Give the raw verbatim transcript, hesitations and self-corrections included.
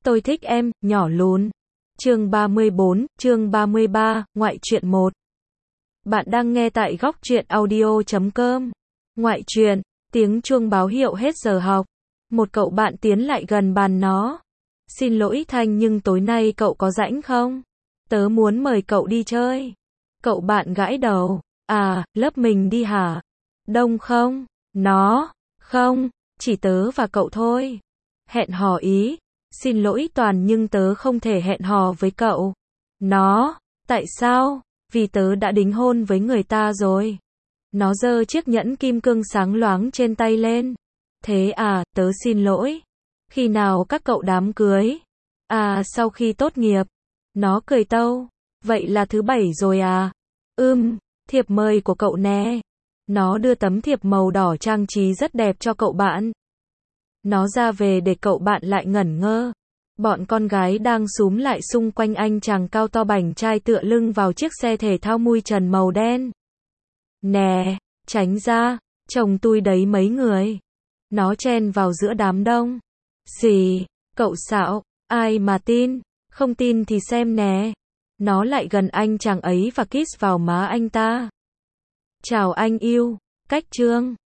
Tôi thích em, nhỏ lún. Chương ba mươi bốn, chương ba mươi ba, ngoại truyện một. Bạn đang nghe tại góc truyện audio chấm com. Ngoại truyện, tiếng chuông báo hiệu hết giờ học. Một cậu bạn tiến lại gần bàn nó. Xin lỗi Thanh nhưng tối nay cậu có rảnh không? Tớ muốn mời cậu đi chơi. Cậu bạn gãi đầu. À, lớp mình đi hả? Đông không? Nó, không, chỉ tớ và cậu thôi. Hẹn hò ý. Xin lỗi Toàn nhưng tớ không thể hẹn hò với cậu. Nó, tại sao? Vì tớ đã đính hôn với người ta rồi. Nó giơ chiếc nhẫn kim cương sáng loáng trên tay lên. Thế à, tớ xin lỗi. Khi nào các cậu đám cưới? À, sau khi tốt nghiệp. Nó cười tâu. Vậy là thứ bảy rồi à? Ừm, thiệp mời của cậu nè. Nó đưa tấm thiệp màu đỏ trang trí rất đẹp cho cậu bạn. Nó ra về để cậu bạn lại ngẩn ngơ. Bọn con gái đang xúm lại xung quanh anh chàng cao to bảnh trai tựa lưng vào chiếc xe thể thao mui trần màu đen. Nè, tránh ra, chồng tui đấy mấy người. Nó chen vào giữa đám đông. Gì, cậu xạo, ai mà tin, không tin thì xem nè. Nó lại gần anh chàng ấy và kiss vào má anh ta. Chào anh yêu, cách trương.